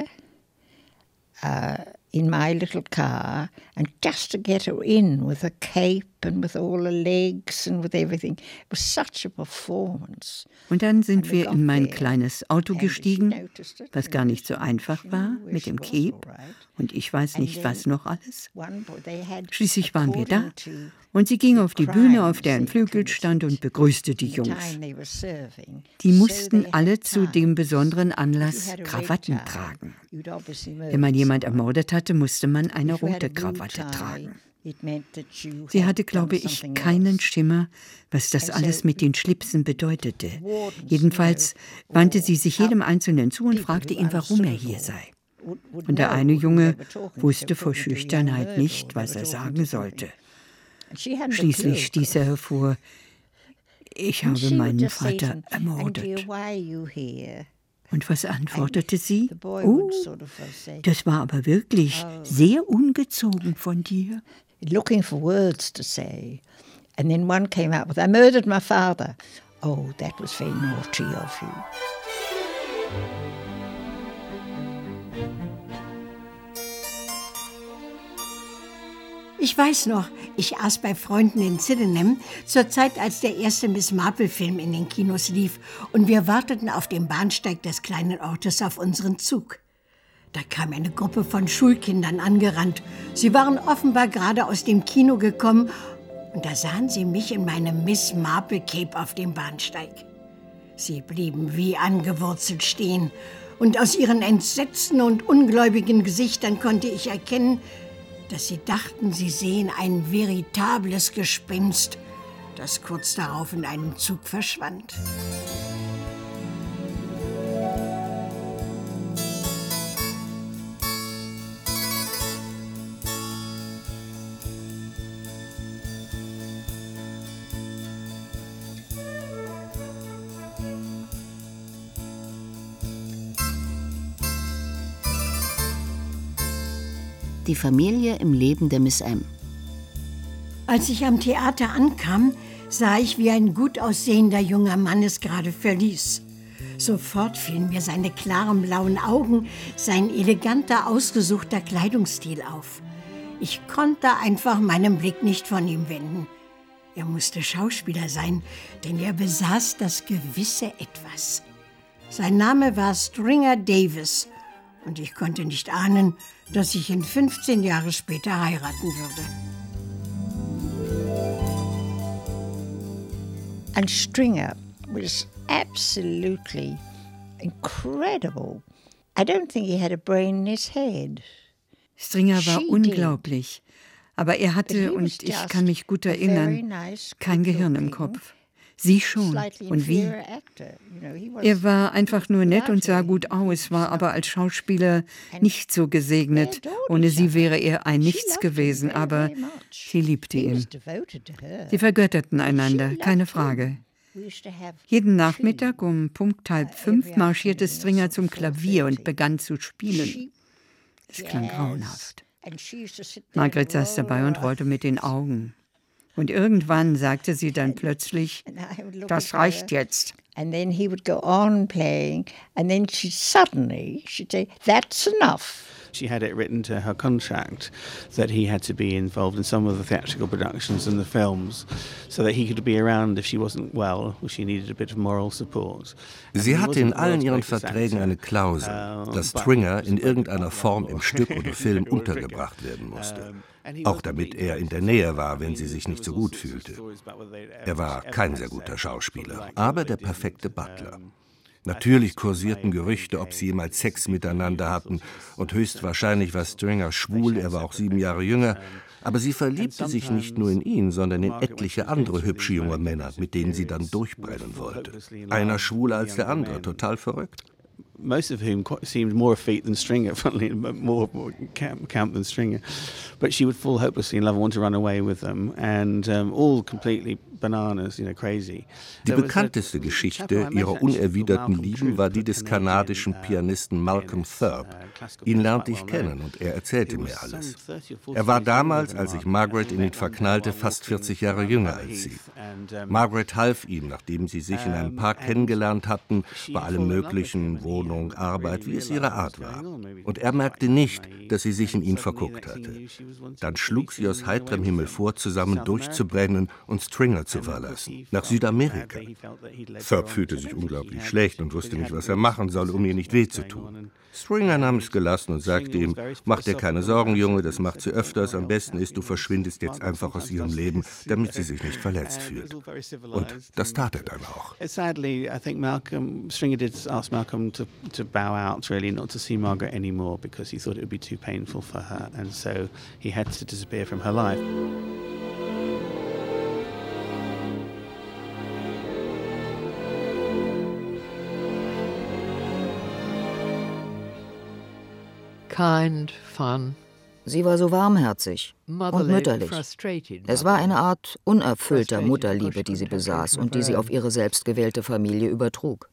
uh, in my little car, and just to get her in with a cape and with all the legs and with everything, it was such a performance. Und dann sind wir in mein kleines Auto gestiegen, was gar nicht so einfach war, mit dem Cape und ich weiß nicht was noch alles. Schließlich waren wir da und sie ging auf die Bühne, auf der ein Flügel stand, und begrüßte die Jungs. Die mussten alle zu dem besonderen Anlass Krawatten tragen. Wenn man jemand ermordet hatte, musste man eine rote Krawatte tragen. Sie hatte, glaube ich, keinen Schimmer, was das alles mit den Schlipsen bedeutete. Jedenfalls wandte sie sich jedem Einzelnen zu und fragte ihn, warum er hier sei. Und der eine Junge wusste vor Schüchternheit nicht, was er sagen sollte. Schließlich stieß er hervor: Ich habe meinen Vater ermordet. Und was antwortete sie? Oh, das war aber wirklich sehr ungezogen von dir. Looking for words to say. And then one came out with, I murdered my father. Oh, that was very naughty of you. Ich weiß noch, ich aß bei Freunden in Sydenham, zur Zeit, als der erste Miss Marple-Film in den Kinos lief, und wir warteten auf dem Bahnsteig des kleinen Ortes auf unseren Zug. Da kam eine Gruppe von Schulkindern angerannt. Sie waren offenbar gerade aus dem Kino gekommen, und da sahen sie mich in meinem Miss Marple-Cape auf dem Bahnsteig. Sie blieben wie angewurzelt stehen, und aus ihren entsetzten und ungläubigen Gesichtern konnte ich erkennen, dass sie dachten, sie sehen ein veritables Gespenst, das kurz darauf in einem Zug verschwand. Die Familie im Leben der Miss M. Als ich am Theater ankam, sah ich, wie ein gut aussehender junger Mann es gerade verließ. Sofort fielen mir seine klaren blauen Augen, sein eleganter, ausgesuchter Kleidungsstil auf. Ich konnte einfach meinen Blick nicht von ihm wenden. Er musste Schauspieler sein, denn er besaß das gewisse Etwas. Sein Name war Stringer Davis, und ich konnte nicht ahnen, dass ich ihn fünfzehn Jahre später heiraten würde. And Stringer was absolutely incredible. I don't think he had a brain in his head. Stringer war unglaublich, aber er hatte, und ich kann mich gut erinnern, kein Gehirn im Kopf. Sie schon. Und wie? Er war einfach nur nett und sah gut aus, war aber als Schauspieler nicht so gesegnet. Ohne sie wäre er ein Nichts gewesen, aber sie liebte ihn. Sie vergötterten einander, keine Frage. Jeden Nachmittag um Punkt halb fünf marschierte Stringer zum Klavier und begann zu spielen. Es klang grauenhaft. Margaret saß dabei und rollte mit den Augen. Und irgendwann sagte sie dann plötzlich, das reicht jetzt. And then he would go on playing, and then she suddenly, she'd say, that's enough. She had it written to her contract that he had to be involved in some of the theatrical productions and the films so that he could be around if she wasn't well or she needed a bit of moral support. Sie hatte in allen ihren Verträgen eine Klausel, dass Stringer in irgendeiner Form im Stück oder Film untergebracht werden musste. Auch damit er in der Nähe war, wenn sie sich nicht so gut fühlte. Er war kein sehr guter Schauspieler, aber der perfekte Butler. Natürlich kursierten Gerüchte, ob sie jemals Sex miteinander hatten, und höchstwahrscheinlich war Stringer schwul, er war auch sieben Jahre jünger, aber sie verliebte sich nicht nur in ihn, sondern in etliche andere hübsche junge Männer, mit denen sie dann durchbrennen wollte. Einer schwuler als der andere, total verrückt. Most of whom seemed more effete than Stringer, funnily, more, more camp, camp than Stringer. But she would fall hopelessly in love and want to run away with them, and um, all completely bananas, you know, crazy. Die bekannteste Geschichte ihrer unerwiderten Liebe war die des kanadischen Pianisten Malcolm Thurb. Ihn lernte ich kennen und er erzählte mir alles. Er war damals, als sich Margaret in ihn verknallte, fast vierzig Jahre jünger als sie. Margaret half ihm, nachdem sie sich in einem Park kennengelernt hatten, bei allem Möglichen, Wohnung, Arbeit, wie es ihre Art war. Und er merkte nicht, dass sie sich in ihn verguckt hatte. Dann schlug sie aus heiterem Himmel vor, zusammen durchzubrennen und Stringer zu verlassen, nach Südamerika. Thurb fühlte sich unglaublich schlecht und wusste nicht, was er machen soll, um ihr nicht weh zu tun. Stringer nahm es gelassen und sagte ihm, mach dir keine Sorgen, Junge, das macht sie öfters, am besten ist, du verschwindest jetzt einfach aus ihrem Leben, damit sie sich nicht verletzt fühlt. Und das tat er dann auch. Sadly, I think Malcolm, Stringer did ask Malcolm to, to bow out, really, not to see Margaret anymore, because he thought it would be too painful for her, and so he had to disappear from her life. Kind, fun, Sie war so warmherzig und mütterlich. Es war eine Art unerfüllter Mutterliebe, die sie besaß und die sie auf ihre selbstgewählte Familie übertrug.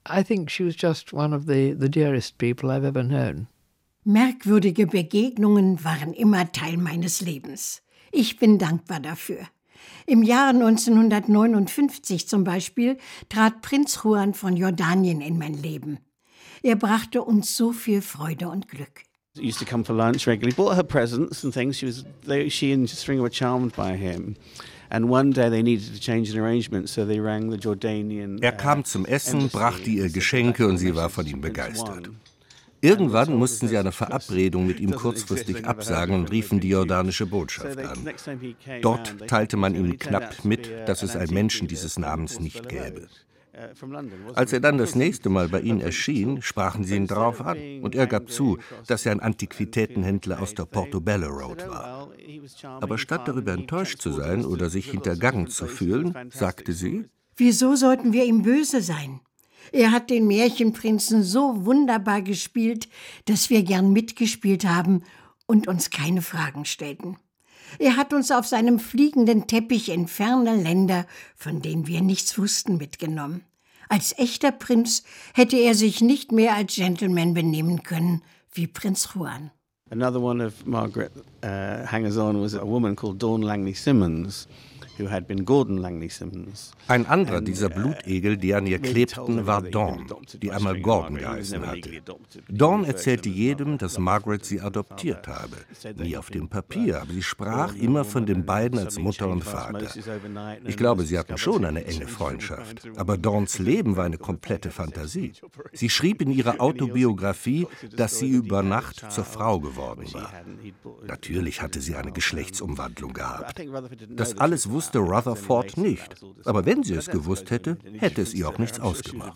Merkwürdige Begegnungen waren immer Teil meines Lebens. Ich bin dankbar dafür. Im Jahre neunzehnhundertneunundfünfzig zum Beispiel trat Prinz Juan von Jordanien in mein Leben. Er brachte uns so viel Freude und Glück. Used to come for lunch regularly, bought her presents and things. She was, they, she and Stringer were charmed by him. And one day they needed to change an arrangement, so they rang the Jordanian. Er kam zum Essen, brachte ihr Geschenke und sie war von ihm begeistert. Irgendwann mussten sie eine Verabredung mit ihm kurzfristig absagen und riefen die jordanische Botschaft an. Dort teilte man ihm knapp mit, dass es einen Menschen dieses Namens nicht gäbe. Als er dann das nächste Mal bei ihnen erschien, sprachen sie ihn darauf an und er gab zu, dass er ein Antiquitätenhändler aus der Portobello Road war. Aber statt darüber enttäuscht zu sein oder sich hintergangen zu fühlen, sagte sie: Wieso sollten wir ihm böse sein? Er hat den Märchenprinzen so wunderbar gespielt, dass wir gern mitgespielt haben und uns keine Fragen stellten. Er hat uns auf seinem fliegenden Teppich in ferne Länder, von denen wir nichts wussten, mitgenommen. Als echter Prinz hätte er sich nicht mehr als Gentleman benehmen können wie Prinz Juan. Another one of Margaret uh, hangers-on was a woman called Dawn Langley Simmons, who had been Gordon Langley Simmons. Ein anderer dieser Blutegel, die an ihr klebten, war Dawn, die einmal Gordon geheißen hatte. Dawn erzählte jedem, dass Margaret sie adoptiert habe. Nie auf dem Papier, aber sie sprach immer von den beiden als Mutter und Vater. Ich glaube, sie hatten schon eine enge Freundschaft. Aber Dawns Leben war eine komplette Fantasie. Sie schrieb in ihrer Autobiografie, dass sie über Nacht zur Frau geworden war. Natürlich hatte sie eine Geschlechtsumwandlung gehabt. Das alles wusste Rutherford nicht. Aber wenn sie es gewusst hätte, hätte es ihr auch nichts ausgemacht.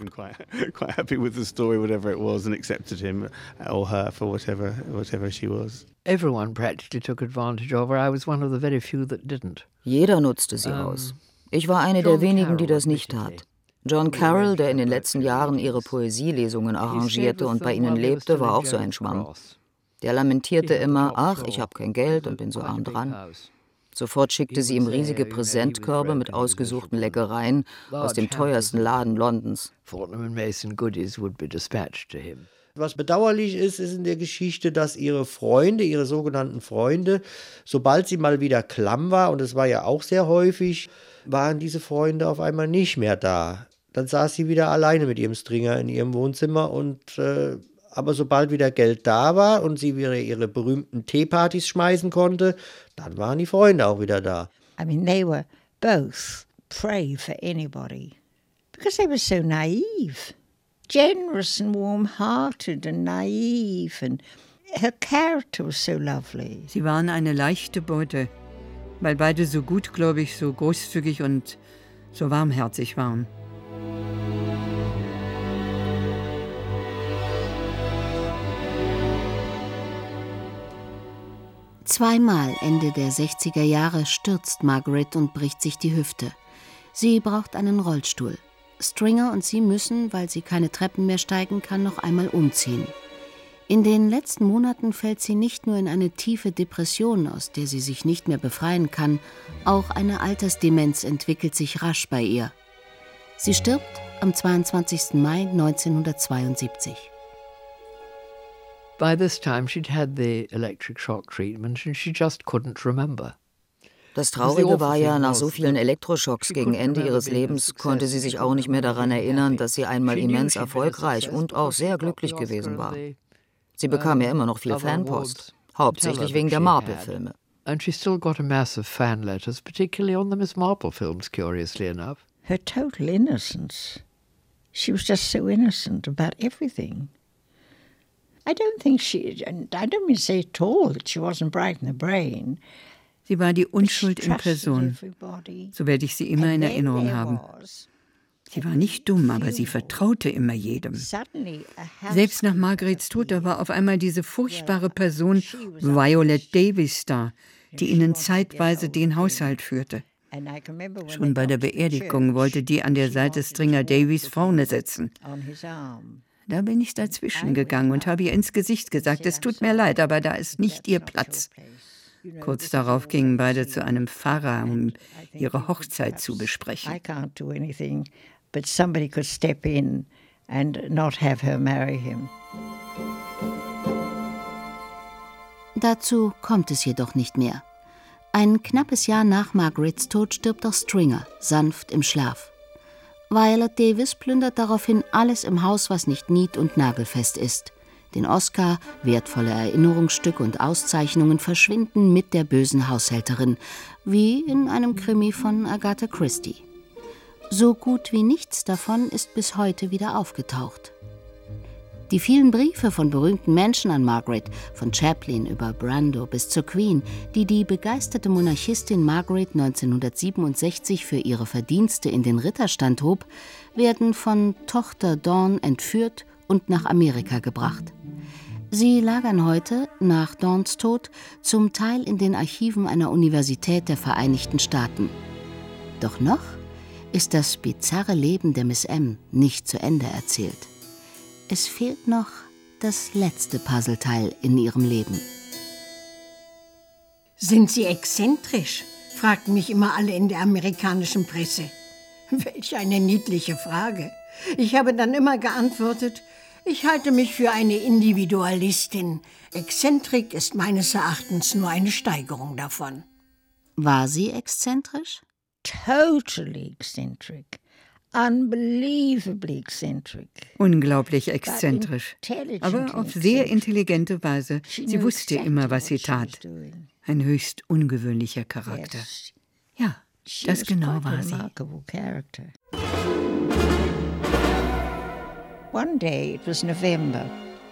Jeder nutzte sie aus. Ich war eine der wenigen, die das nicht tat. John Carroll, der in den letzten Jahren ihre Poesielesungen arrangierte und bei ihnen lebte, war auch so ein Schwamm. Der lamentierte immer: Ach, ich habe kein Geld und bin so arm dran. Sofort schickte sie ihm riesige Präsentkörbe mit ausgesuchten Leckereien aus dem teuersten Laden Londons. Was bedauerlich ist, ist in der Geschichte, dass ihre Freunde, ihre sogenannten Freunde, sobald sie mal wieder klamm war, und es war ja auch sehr häufig, waren diese Freunde auf einmal nicht mehr da. Dann saß sie wieder alleine mit ihrem Stringer in ihrem Wohnzimmer und äh, aber sobald wieder Geld da war und sie wieder ihre berühmten Teepartys schmeißen konnte, dann waren die Freunde auch wieder da. I mean, they were both prey for anybody because they were so naive, generous and warm-hearted and naive, and her character was so lovely. Sie waren eine leichte Beute, weil beide so gutgläubig, so großzügig und so warmherzig waren. Zweimal Ende der sechziger Jahre stürzt Margaret und bricht sich die Hüfte. Sie braucht einen Rollstuhl. Stringer und sie müssen, weil sie keine Treppen mehr steigen kann, noch einmal umziehen. In den letzten Monaten fällt sie nicht nur in eine tiefe Depression, aus der sie sich nicht mehr befreien kann, auch eine Altersdemenz entwickelt sich rasch bei ihr. Sie stirbt am zweiundzwanzigsten Mai neunzehnhundertzweiundsiebzig. By this time she'd had the electric shock treatment and she just couldn't remember. Das Traurige war ja, nach so vielen Elektroschocks gegen Ende ihres Lebens konnte sie sich auch nicht mehr daran erinnern, dass sie einmal immens erfolgreich und auch sehr glücklich gewesen war. Sie bekam ja immer noch viel Fanpost, hauptsächlich wegen der Marple-Filme. And she still got a mass of fan letters, particularly on the Miss Marple films, curiously enough. Her total innocence. She was just so innocent about everything. I don't think she, and I don't mean to say at all that she wasn't bright in the brain. Sie war die Unschuld in Person. So werde ich sie immer in Erinnerung haben. Sie war nicht dumm, aber sie vertraute immer jedem. Selbst nach Margarets Tod, da war auf einmal diese furchtbare Person Violet Davis da, die ihnen zeitweise den Haushalt führte. Schon bei der Beerdigung wollte die an der Seite Stringer Davies vorne sitzen. Da bin ich dazwischen gegangen und habe ihr ins Gesicht gesagt, es tut mir leid, aber da ist nicht ihr Platz. Kurz darauf gingen beide zu einem Pfarrer, um ihre Hochzeit zu besprechen. I can't do anything, but somebody could step in and not have her marry him. Dazu kommt es jedoch nicht mehr. Ein knappes Jahr nach Margarets Tod stirbt auch Stringer, sanft im Schlaf. Violet Davis plündert daraufhin alles im Haus, was nicht nied- und nagelfest ist. Den Oscar, wertvolle Erinnerungsstücke und Auszeichnungen verschwinden mit der bösen Haushälterin, wie in einem Krimi von Agatha Christie. So gut wie nichts davon ist bis heute wieder aufgetaucht. Die vielen Briefe von berühmten Menschen an Margaret, von Chaplin über Brando bis zur Queen, die die begeisterte Monarchistin Margaret neunzehnhundertsiebenundsechzig für ihre Verdienste in den Ritterstand hob, werden von Tochter Dawn entführt und nach Amerika gebracht. Sie lagern heute, nach Dawns Tod, zum Teil in den Archiven einer Universität der Vereinigten Staaten. Doch noch ist das bizarre Leben der Miss M nicht zu Ende erzählt. Es fehlt noch das letzte Puzzleteil in ihrem Leben. Sind Sie exzentrisch? Fragten mich immer alle in der amerikanischen Presse. Welch eine niedliche Frage. Ich habe dann immer geantwortet, ich halte mich für eine Individualistin. Exzentrik ist meines Erachtens nur eine Steigerung davon. War sie exzentrisch? Totally eccentric. Unbelievably eccentric. Unglaublich exzentrisch, aber auf sehr intelligente Weise. Sie wusste immer, was sie tat. Ein höchst ungewöhnlicher Charakter. Ja, das genau war sie. One day, it was November,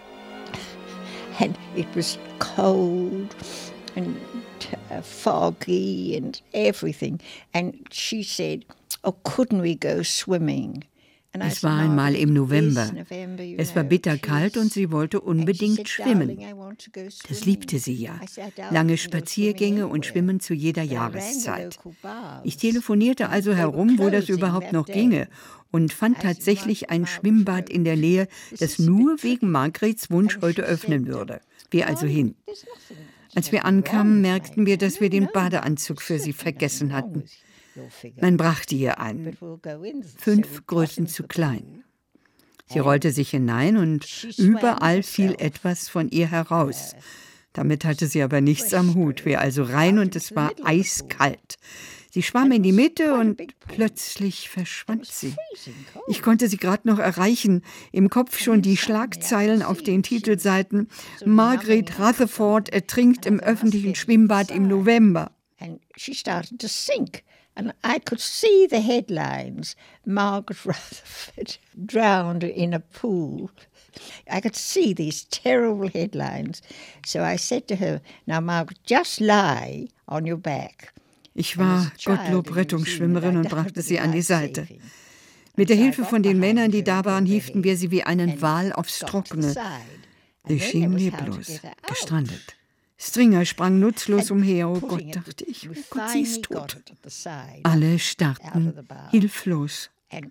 and it was cold and uh, foggy and everything. And she said, oh, couldn't we go swimming? Es war einmal im November. Es war bitterkalt und sie wollte unbedingt schwimmen. Das liebte sie ja. Lange Spaziergänge und Schwimmen zu jeder Jahreszeit. Ich telefonierte also herum, wo das überhaupt noch ginge, und fand tatsächlich ein Schwimmbad in der Nähe, das nur wegen Margarets Wunsch heute öffnen würde. Wir also hin. Als wir ankamen, merkten wir, dass wir den Badeanzug für sie vergessen hatten. Man brachte ihr einen. Fünf Größen zu klein. Sie rollte sich hinein und überall fiel etwas von ihr heraus. Damit hatte sie aber nichts am Hut. Wir also rein und es war eiskalt. Sie schwamm in die Mitte und plötzlich verschwand sie. Ich konnte sie gerade noch erreichen. Im Kopf schon die Schlagzeilen auf den Titelseiten. Margaret Rutherford ertrinkt im öffentlichen Schwimmbad im November. And she started to sink. And I could see the headlines. Margaret Rutherford drowned in a pool. I could see these terrible headlines. So I said to her, now Margaret, just lie on your back. Ich war Gottlob Rettungsschwimmerin und brachte sie an die Seite. Mit der Hilfe von den Männern, die da waren, hieften wir sie wie einen Wal aufs Trockene. Sie schien leblos, gestrandet. Stringer sprang nutzlos umher. Oh Gott, dachte ich, oh Gott, sie ist tot. Alle starrten hilflos.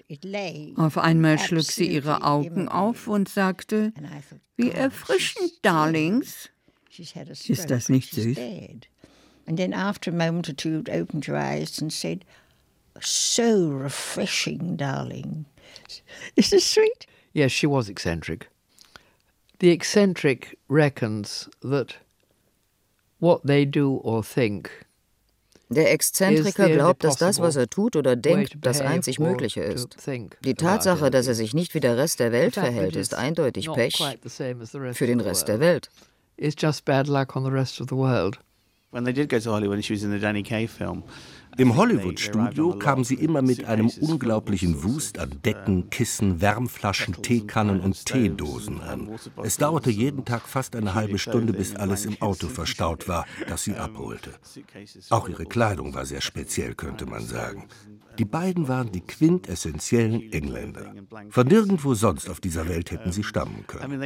Auf einmal schlug sie ihre Augen auf und sagte, wie erfrischend, Darlings. Ist das nicht süß? And then after a moment or two, opened her eyes and said, so refreshing, darling. Is this sweet? Yes, she was eccentric. The eccentric reckons that what they do or think. Der Exzentriker glaubt, dass das, was er tut oder denkt, das einzig Mögliche ist. Die Tatsache, dass er sich nicht wie der Rest der Welt verhält, ist eindeutig Pech für den Rest der Welt. It's just bad luck on the rest of the world. Im Hollywood-Studio kam sie immer mit einem unglaublichen Wust an Decken, Kissen, Wärmflaschen, Teekannen und Teedosen an. Es dauerte jeden Tag fast eine halbe Stunde, bis alles im Auto verstaut war, das sie abholte. Auch ihre Kleidung war sehr speziell, könnte man sagen. Die beiden waren die quintessentiellen Engländer. Von nirgendwo sonst auf dieser Welt hätten sie stammen können.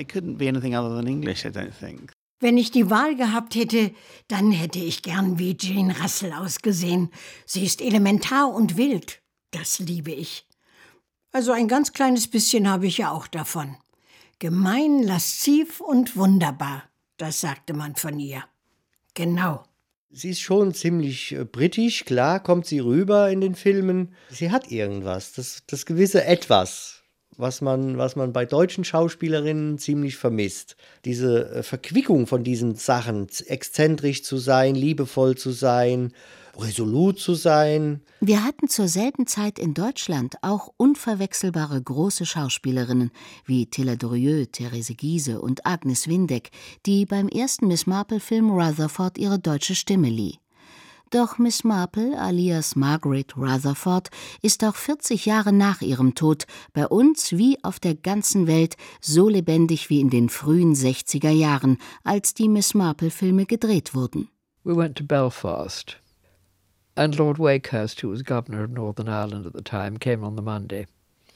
Wenn ich die Wahl gehabt hätte, dann hätte ich gern wie Jane Russell ausgesehen. Sie ist elementar und wild. Das liebe ich. Also ein ganz kleines bisschen habe ich ja auch davon. Gemein, lasziv und wunderbar, das sagte man von ihr. Genau. Sie ist schon ziemlich äh, britisch, klar, kommt sie rüber in den Filmen. Sie hat irgendwas, das, das gewisse Etwas, was man, was man bei deutschen Schauspielerinnen ziemlich vermisst. Diese äh, Verquickung von diesen Sachen, exzentrisch zu sein, liebevoll zu sein, resolut zu sein. Wir hatten zur selben Zeit in Deutschland auch unverwechselbare große Schauspielerinnen wie Tilla Durieux, Therese Giehse und Agnes Windeck, die beim ersten Miss Marple-Film Rutherford ihre deutsche Stimme lieh. Doch Miss Marple alias Margaret Rutherford ist auch vierzig Jahre nach ihrem Tod bei uns wie auf der ganzen Welt so lebendig wie in den frühen sechziger Jahren, als die Miss Marple-Filme gedreht wurden. We went to Belfast. And Lord Wakehurst, who was governor of Northern Ireland at the time, came on the Monday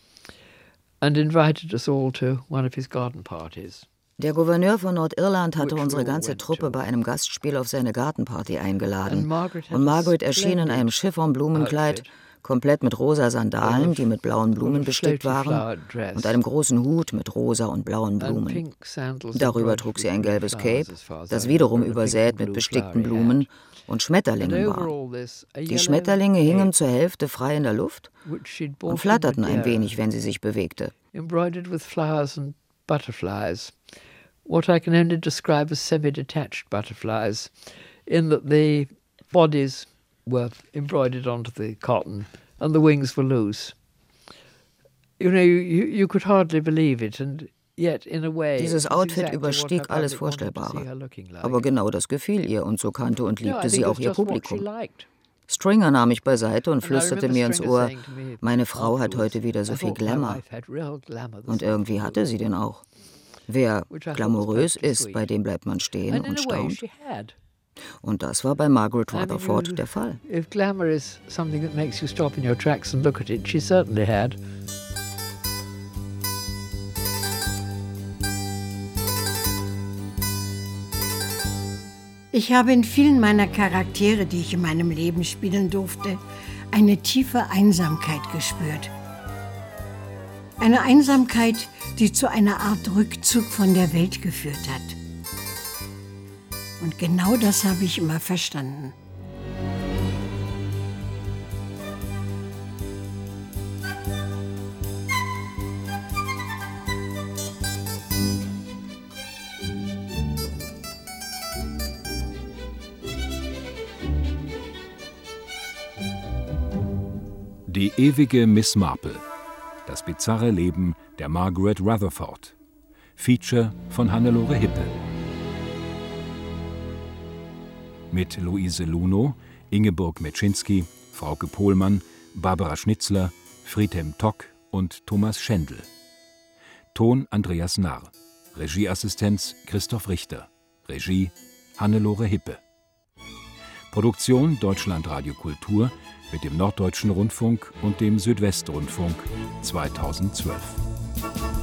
and invited us all to one of his garden parties. Der Gouverneur von Nordirland hatte unsere ganze Truppe bei einem Gastspiel auf seine Gartenparty eingeladen. Und Margaret erschien in einem Chiffon-Blumenkleid, komplett mit rosa Sandalen, die mit blauen Blumen bestickt waren, und einem großen Hut mit rosa und blauen Blumen. Darüber trug sie ein gelbes Cape, das wiederum übersät mit bestickten Blumen und Schmetterlingen war. Die Schmetterlinge hingen zur Hälfte frei in der Luft und flatterten ein wenig, wenn sie sich bewegte. Embroidered with flowers and butterflies. What I can only describe as semi-detached butterflies, in that the bodies were embroidered onto the cotton and the wings were loose. You know, you, you could hardly believe it, and yet in a way Dieses Outfit überstieg alles Vorstellbare. Aber genau das gefiel ihr, und so kannte und liebte sie auch ihr Publikum. Stringer nahm mich beiseite und flüsterte mir ins Ohr, meine Frau hat heute wieder so viel Glamour. Und irgendwie hatte sie den auch. Wer glamourös ist, bei dem bleibt man stehen und staunt. Und das war bei Margaret Rutherford der Fall. If glamour is something that makes you stop in your tracks and look at it, she certainly had. Ich habe in vielen meiner Charaktere, die ich in meinem Leben spielen durfte, eine tiefe Einsamkeit gespürt. Eine Einsamkeit, die zu einer Art Rückzug von der Welt geführt hat. Und genau das habe ich immer verstanden. Die ewige Miss Marple. Das bizarre Leben der Margaret Rutherford. Feature von Hannelore Hippe. Mit Luise Lunow, Ingeborg Meczynski, Frauke Pohlmann, Barbara Schnitzler, Friedhelm Tock und Thomas Schendl. Ton Andreas Narr. Regieassistenz Christoph Richter. Regie Hannelore Hippe. Produktion Deutschlandradio Kultur mit dem Norddeutschen Rundfunk und dem Südwestrundfunk zweitausendzwölf.